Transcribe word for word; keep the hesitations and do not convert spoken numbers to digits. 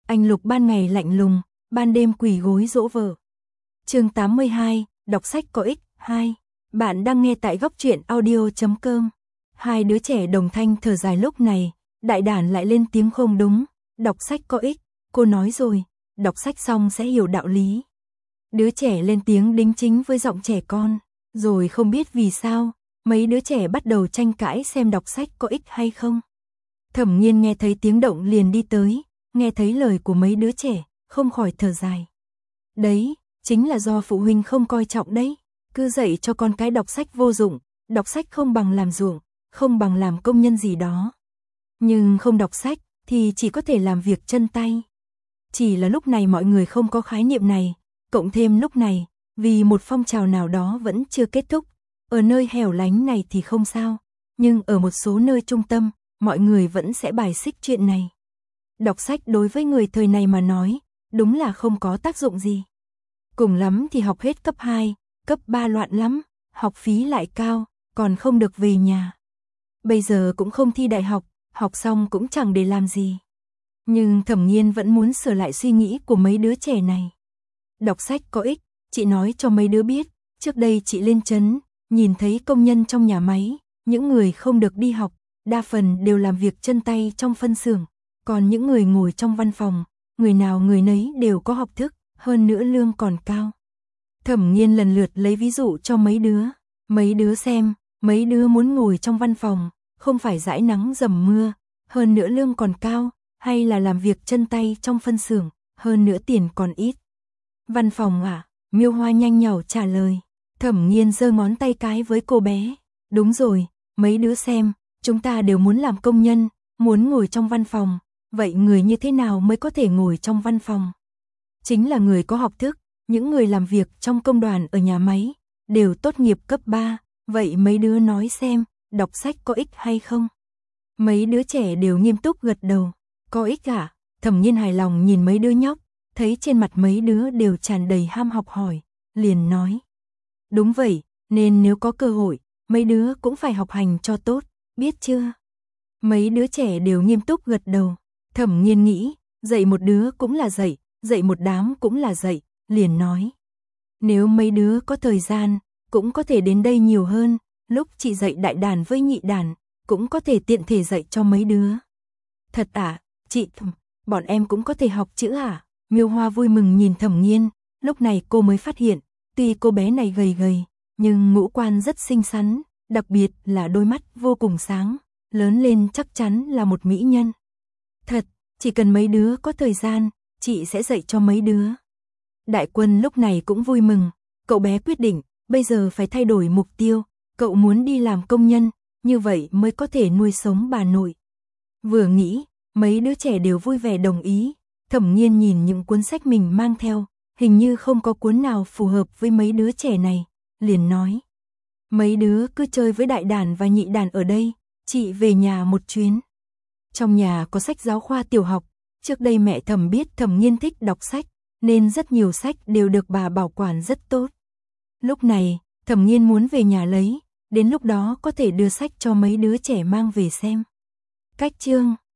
Anh Lục ban ngày lạnh lùng, ban đêm quỳ gối dỗ vợ. Chương tám mươi hai, đọc sách có ích. Hai. Bạn đang nghe tại góc truyện audio chấm com. Hai đứa trẻ đồng thanh thở dài lúc này, Đại Đản lại lên tiếng không đúng, đọc sách có ích, cô nói rồi, đọc sách xong sẽ hiểu đạo lý. Đứa trẻ lên tiếng đính chính với giọng trẻ con, rồi không biết vì sao, mấy đứa trẻ bắt đầu tranh cãi xem đọc sách có ích hay không. Thẩm Nghiên nghe thấy tiếng động liền đi tới, nghe thấy lời của mấy đứa trẻ, không khỏi thở dài. Đấy, chính là do phụ huynh không coi trọng đấy, cứ dạy cho con cái đọc sách vô dụng, đọc sách không bằng làm ruộng, không bằng làm công nhân gì đó. Nhưng không đọc sách thì chỉ có thể làm việc chân tay. Chỉ là lúc này mọi người không có khái niệm này, cộng thêm lúc này, vì một phong trào nào đó vẫn chưa kết thúc, ở nơi hẻo lánh này thì không sao, nhưng ở một số nơi trung tâm, mọi người vẫn sẽ bài xích chuyện này. Đọc sách đối với người thời này mà nói, đúng là không có tác dụng gì. Cùng lắm thì học hết cấp hai, cấp ba loạn lắm, học phí lại cao, còn không được về nhà. Bây giờ cũng không thi đại học, học xong cũng chẳng để làm gì. Nhưng Thẩm Nghiên vẫn muốn sửa lại suy nghĩ của mấy đứa trẻ này. Đọc sách có ích, chị nói cho mấy đứa biết, trước đây chị lên trấn, nhìn thấy công nhân trong nhà máy, những người không được đi học, đa phần đều làm việc chân tay trong phân xưởng, còn những người ngồi trong văn phòng, người nào người nấy đều có học thức, hơn nữa lương còn cao. Thẩm Nghiên lần lượt lấy ví dụ cho mấy đứa, mấy đứa xem, mấy đứa muốn ngồi trong văn phòng, không phải dãi nắng dầm mưa, hơn nữa lương còn cao, hay là làm việc chân tay trong phân xưởng, hơn nữa tiền còn ít. Văn phòng à? Miêu Hoa nhanh nhảu trả lời. Thẩm Nghiên giơ ngón tay cái với cô bé. Đúng rồi, mấy đứa xem, chúng ta đều muốn làm công nhân, muốn ngồi trong văn phòng, vậy người như thế nào mới có thể ngồi trong văn phòng? Chính là người có học thức, những người làm việc trong công đoàn ở nhà máy, đều tốt nghiệp cấp ba, vậy mấy đứa nói xem, đọc sách có ích hay không? Mấy đứa trẻ đều nghiêm túc gật đầu. Có ích à? Thẩm Nghiên hài lòng nhìn mấy đứa nhóc, thấy trên mặt mấy đứa đều tràn đầy ham học hỏi, liền nói. Đúng vậy, nên nếu có cơ hội, mấy đứa cũng phải học hành cho tốt, biết chưa? Mấy đứa trẻ đều nghiêm túc gật đầu. Thẩm Nghiên nghĩ, dạy một đứa cũng là dạy, dạy một đám cũng là dạy, liền nói. Nếu mấy đứa có thời gian, cũng có thể đến đây nhiều hơn, lúc chị dạy Đại Đản với Nhị Đản, cũng có thể tiện thể dạy cho mấy đứa. Thật à, chị, bọn em cũng có thể học chữ à? Miêu Hoa vui mừng nhìn Thẩm Nghiên, lúc này cô mới phát hiện, tuy cô bé này gầy gầy, nhưng ngũ quan rất xinh xắn, đặc biệt là đôi mắt vô cùng sáng, lớn lên chắc chắn là một mỹ nhân. Thật, chỉ cần mấy đứa có thời gian, chị sẽ dạy cho mấy đứa. Đại Quân lúc này cũng vui mừng, cậu bé quyết định, bây giờ phải thay đổi mục tiêu, cậu muốn đi làm công nhân, như vậy mới có thể nuôi sống bà nội. Vừa nghĩ, mấy đứa trẻ đều vui vẻ đồng ý. Thẩm Nghiên nhìn những cuốn sách mình mang theo, hình như không có cuốn nào phù hợp với mấy đứa trẻ này, liền nói. Mấy đứa cứ chơi với Đại Đản và Nhị Đản ở đây, chị về nhà một chuyến. Trong nhà có sách giáo khoa tiểu học, trước đây mẹ Thẩm biết Thẩm Nghiên thích đọc sách, nên rất nhiều sách đều được bà bảo quản rất tốt. Lúc này, Thẩm Nghiên muốn về nhà lấy, đến lúc đó có thể đưa sách cho mấy đứa trẻ mang về xem. Cách chương